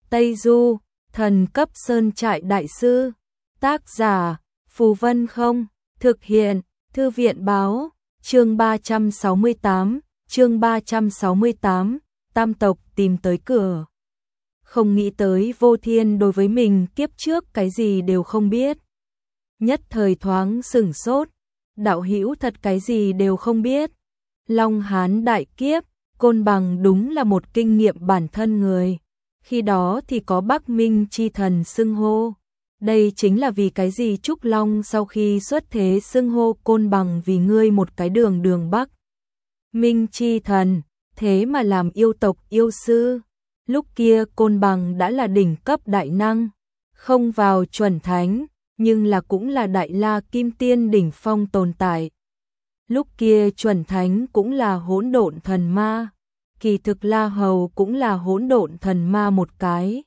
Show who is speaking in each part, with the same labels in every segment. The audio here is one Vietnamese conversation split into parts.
Speaker 1: Tây Du, thần cấp sơn trại đại sư. Tác giả, Phù Vân Không, thực hiện, Thư viện báo, chương 368, tam tộc tìm tới cửa. Không nghĩ tới Vô Thiên đối với mình kiếp trước cái gì đều không biết. Nhất thời thoáng sửng sốt, đạo hữu thật cái gì đều không biết. Long Hán đại kiếp, Côn Bằng đúng là một kinh nghiệm bản thân người. Khi đó thì có Bắc Minh chi thần xưng hô. Đây chính là vì cái gì Trúc Long sau khi xuất thế xưng hô Côn Bằng vì ngươi một cái đường Bắc Minh chi thần, thế mà làm yêu tộc yêu sư. Lúc kia Côn Bằng đã là đỉnh cấp đại năng, không vào chuẩn thánh, nhưng là cũng là đại la kim tiên đỉnh phong tồn tại. Lúc kia chuẩn thánh cũng là hỗn độn thần ma, kỳ thực La Hầu cũng là hỗn độn thần ma một cái.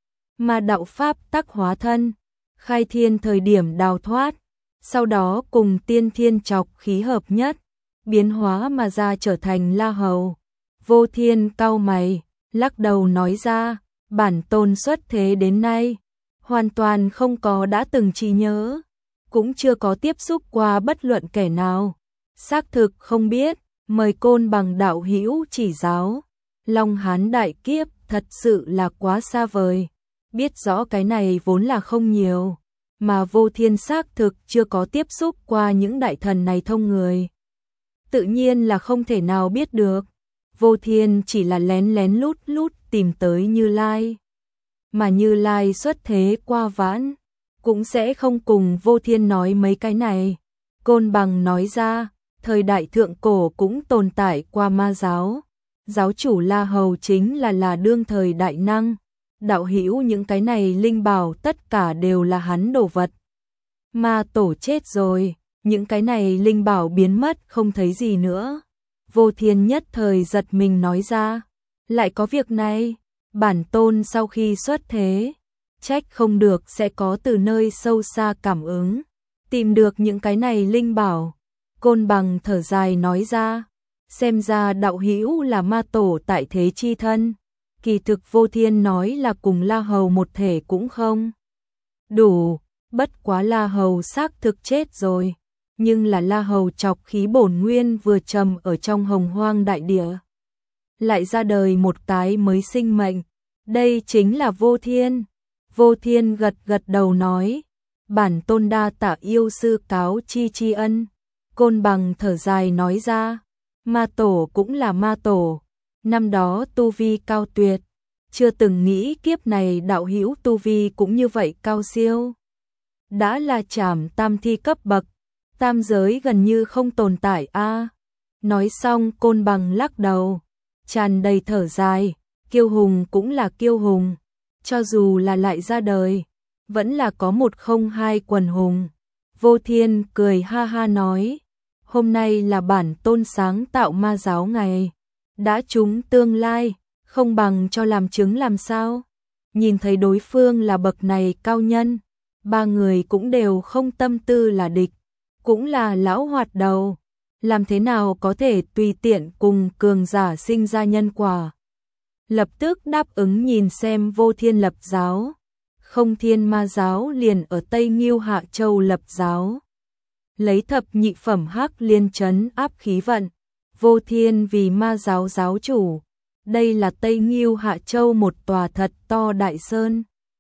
Speaker 1: Mà đạo pháp tắc hóa thân, khai thiên thời điểm đào thoát, sau đó cùng tiên thiên chọc khí hợp nhất, biến hóa mà ra trở thành La Hầu. Vô Thiên cau mày, lắc đầu nói ra, bản tôn xuất thế đến nay, hoàn toàn không có đã từng trí nhớ, cũng chưa có tiếp xúc qua bất luận kẻ nào. Xác thực không biết, mời Côn Bằng đạo hữu chỉ giáo. Long Hán đại kiếp thật sự là quá xa vời, biết rõ cái này vốn là không nhiều, mà Vô Thiên xác thực chưa có tiếp xúc qua những đại thần này thông người. Tự nhiên là không thể nào biết được. Vô Thiên chỉ là lén lén lút lút tìm tới Như Lai. Mà Như Lai xuất thế qua vãn, cũng sẽ không cùng Vô Thiên nói mấy cái này. Côn Bằng nói ra, thời đại thượng cổ cũng tồn tại qua ma giáo. Giáo chủ La Hầu chính là đương thời đại năng. Đạo hữu những cái này linh bảo tất cả đều là hắn đồ vật. Ma tổ chết rồi, những cái này linh bảo biến mất không thấy gì nữa. Vô Thiên nhất thời giật mình nói ra, lại có việc này, bản tôn sau khi xuất thế, trách không được sẽ có từ nơi sâu xa cảm ứng, tìm được những cái này linh bảo. Côn Bằng thở dài nói ra, xem ra đạo hữu là ma tổ tại thế chi thân. Kỳ thực Vô Thiên nói là cùng La Hầu một thể cũng không đủ, bất quá La Hầu xác thực chết rồi, nhưng là La Hầu chọc khí bổn nguyên vừa trầm ở trong hồng hoang đại địa, lại ra đời một cái mới sinh mệnh, đây chính là Vô Thiên. Vô Thiên gật gật đầu nói, bản tôn đa tạ yêu sư cáo chi ân. Côn Bằng thở dài nói ra, ma tổ cũng là ma tổ, năm đó tu vi cao tuyệt, chưa từng nghĩ kiếp này đạo hữu tu vi cũng như vậy cao siêu. Đã là trảm tam thi cấp bậc, tam giới gần như không tồn tại a. Nói xong Côn Bằng lắc đầu, tràn đầy thở dài, kiêu hùng cũng là kiêu hùng, cho dù là lại ra đời, vẫn là có một không hai quần hùng. Vô Thiên cười ha ha nói, hôm nay là bản tôn sáng tạo ma giáo ngày, đã trúng tương lai, không bằng cho làm chứng làm sao. Nhìn thấy đối phương là bậc này cao nhân, ba người cũng đều không tâm tư là địch, cũng là lão hoạt đầu, làm thế nào có thể tùy tiện cùng cường giả sinh ra nhân quả. Lập tức đáp ứng nhìn xem Vô Thiên lập giáo, Không Thiên ma giáo liền ở Tây Nghiêu Hạ Châu lập giáo. Lấy thập nhị phẩm hắc liên trấn áp khí vận, Vô Thiên vì ma giáo giáo chủ. Đây là Tây Nghiêu Hạ Châu một tòa thật to đại sơn.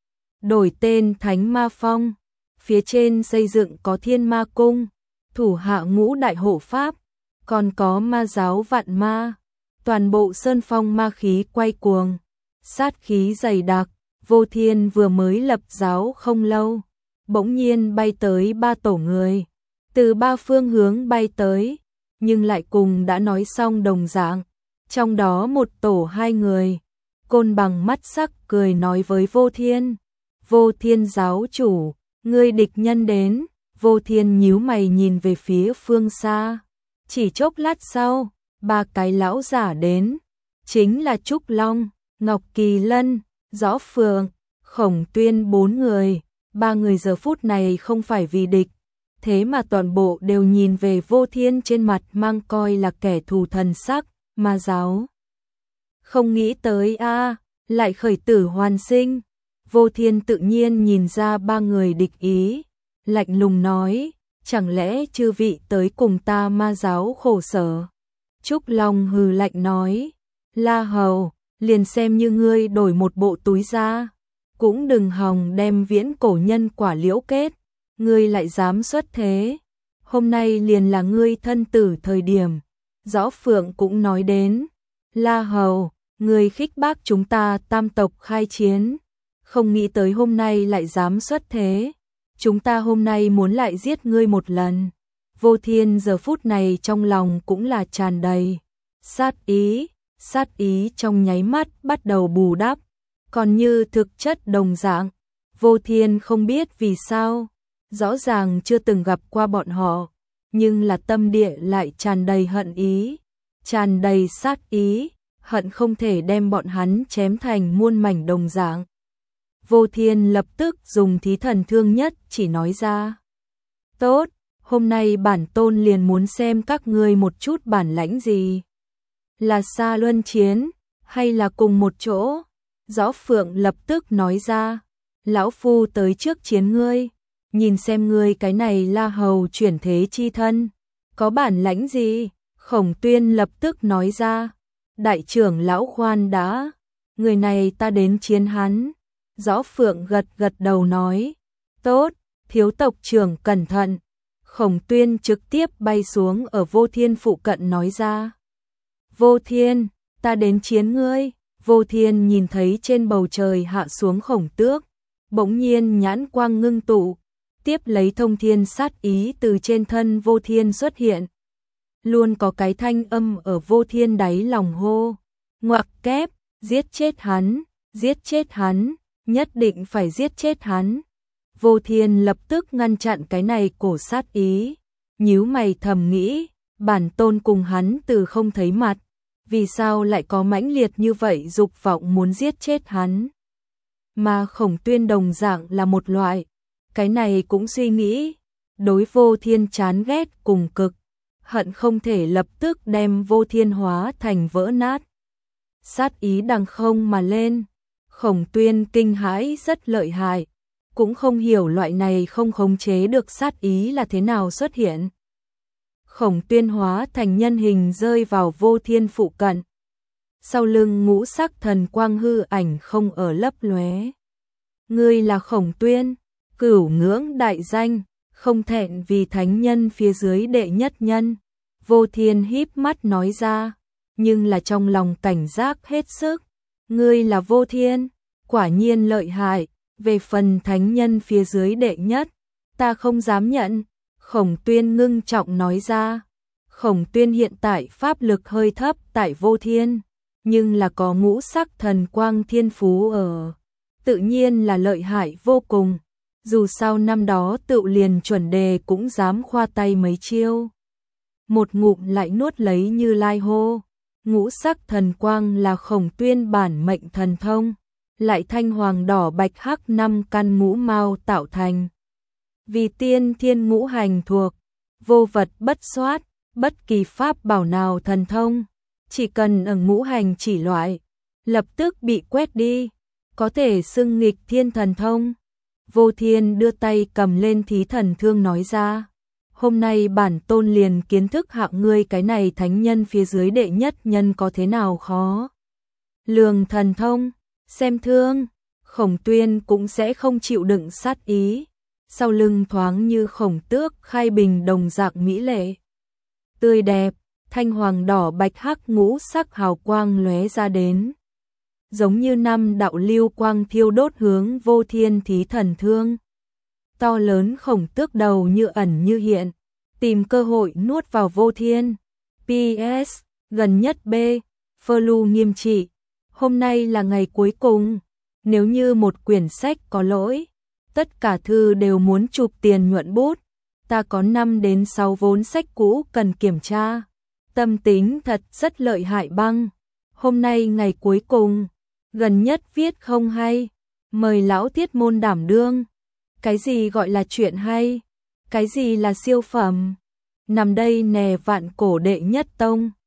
Speaker 1: Đổi tên Thánh Ma Phong, phía trên xây dựng có Thiên Ma Cung, thủ hạ ngũ đại hộ pháp, còn có ma giáo vạn ma. Toàn bộ sơn phong ma khí quay cuồng, sát khí dày đặc. Vô Thiên vừa mới lập giáo không lâu, bỗng nhiên bay tới ba tổ người, từ ba phương hướng bay tới, nhưng lại cùng đã nói xong đồng dạng. Trong đó một tổ hai người, Côn Bằng mắt sắc cười nói với Vô Thiên, Vô Thiên giáo chủ, ngươi địch nhân đến. Vô Thiên nhíu mày nhìn về phía phương xa, chỉ chốc lát sau, ba cái lão giả đến, chính là Trúc Long, Ngọc Kỳ Lân, Rõ Phượng, Khổng Tuyên bốn người. Ba người giờ phút này không phải vì địch, thế mà toàn bộ đều nhìn về Vô Thiên, trên mặt mang coi là kẻ thù thần sắc. Ma giáo không nghĩ tới a, lại khởi tử hoàn sinh. Vô Thiên tự nhiên nhìn ra ba người địch ý, lạnh lùng nói, chẳng lẽ chư vị tới cùng ta ma giáo khổ sở. Trúc Long hừ lạnh nói, La Hầu, liền xem như ngươi đổi một bộ túi ra, cũng đừng hòng đem viễn cổ nhân quả liễu kết, ngươi lại dám xuất thế. Hôm nay liền là ngươi thân tử thời điểm. Rõ Phượng cũng nói đến, La Hầu, ngươi khích bác chúng ta tam tộc khai chiến, không nghĩ tới hôm nay lại dám xuất thế. Chúng ta hôm nay muốn lại giết ngươi một lần. Vô Thiên giờ phút này trong lòng cũng là tràn đầy sát ý trong nháy mắt bắt đầu bù đắp, còn như thực chất đồng dạng. Vô Thiên không biết vì sao, rõ ràng chưa từng gặp qua bọn họ, nhưng là tâm địa lại tràn đầy hận ý, tràn đầy sát ý, hận không thể đem bọn hắn chém thành muôn mảnh đồng dạng. Vô Thiên lập tức dùng thí thần thương nhất chỉ nói ra. Tốt, hôm nay bản tôn liền muốn xem các ngươi một chút bản lãnh gì. Là xa luân chiến, hay là cùng một chỗ? Rõ Phượng lập tức nói ra. Lão Phu tới trước chiến ngươi, nhìn xem ngươi cái này La Hầu chuyển thế chi thân, có bản lãnh gì? Khổng Tuyên lập tức nói ra. Đại trưởng lão khoan đã, người này ta đến chiến hắn. Rõ Phượng gật gật đầu nói, tốt, thiếu tộc trưởng cẩn thận. Khổng Tuyên trực tiếp bay xuống ở Vô Thiên phụ cận nói ra. Vô Thiên, ta đến chiến ngươi. Vô Thiên nhìn thấy trên bầu trời hạ xuống khổng tước, bỗng nhiên nhãn quang ngưng tụ, tiếp lấy thông thiên sát ý từ trên thân Vô Thiên xuất hiện. Luôn có cái thanh âm ở Vô Thiên đáy lòng hô, ngoặc kép, giết chết hắn, nhất định phải giết chết hắn. Vô Thiên lập tức ngăn chặn cái này cổ sát ý, nhíu mày thầm nghĩ, bản tôn cùng hắn từ không thấy mặt, vì sao lại có mãnh liệt như vậy dục vọng muốn giết chết hắn. Mà Khổng Tuyên đồng dạng là một loại, cái này cũng suy nghĩ, đối Vô Thiên chán ghét cùng cực, hận không thể lập tức đem Vô Thiên hóa thành vỡ nát. Sát ý đằng không mà lên, Khổng Tuyên kinh hãi rất lợi hại, cũng không hiểu loại này không khống chế được sát ý là thế nào xuất hiện. Khổng Tuyên hóa thành nhân hình rơi vào Vô Thiên phụ cận. Sau lưng ngũ sắc thần quang hư ảnh không ở lấp lóe. Ngươi là Khổng Tuyên, cửu ngưỡng đại danh, không thẹn vì thánh nhân phía dưới đệ nhất nhân. Vô Thiên híp mắt nói ra, nhưng là trong lòng cảnh giác hết sức. Ngươi là Vô Thiên, quả nhiên lợi hại, về phần thánh nhân phía dưới đệ nhất, ta không dám nhận. Khổng Tuyên ngưng trọng nói ra. Khổng Tuyên hiện tại pháp lực hơi thấp tại Vô Thiên, nhưng là có ngũ sắc thần quang thiên phú ở, tự nhiên là lợi hại vô cùng. Dù sao năm đó tự liền chuẩn đề cũng dám khoa tay mấy chiêu. Một ngụm lại nuốt lấy Như Lai hô. Ngũ sắc thần quang là Khổng Tuyên bản mệnh thần thông, lại thanh hoàng đỏ bạch hắc 5 căn ngũ mao tạo thành. Vì tiên thiên ngũ hành thuộc, vô vật bất soát, bất kỳ pháp bảo nào thần thông, chỉ cần ở ngũ hành chỉ loại, lập tức bị quét đi, có thể xưng nghịch thiên thần thông. Vô Thiên đưa tay cầm lên thí thần thương nói ra, hôm nay bản tôn liền kiến thức hạng ngươi cái này thánh nhân phía dưới đệ nhất nhân có thế nào khó. Lường thần thông, xem thương, Khổng Tuyên cũng sẽ không chịu đựng sát ý. Sau lưng thoáng như khổng tước khai bình đồng dạng mỹ lệ, tươi đẹp, thanh hoàng đỏ bạch hắc ngũ sắc hào quang lóe ra đến, giống như năm đạo lưu quang thiêu đốt hướng Vô Thiên thí thần thương. To lớn khổng tước đầu như ẩn như hiện, tìm cơ hội nuốt vào Vô Thiên. PS, gần nhất B, Follow nghiêm trị, hôm nay là ngày cuối cùng, nếu như một quyển sách có lỗi, tất cả thư đều muốn chụp tiền nhuận bút, ta có 5 đến 6 vốn sách cũ cần kiểm tra. Tâm tính thật rất lợi hại băng. Hôm nay ngày cuối cùng, gần nhất viết không hay, mời lão thiết môn đảm đương. Cái gì gọi là chuyện hay? Cái gì là siêu phẩm? Nằm đây nè vạn cổ đệ nhất tông.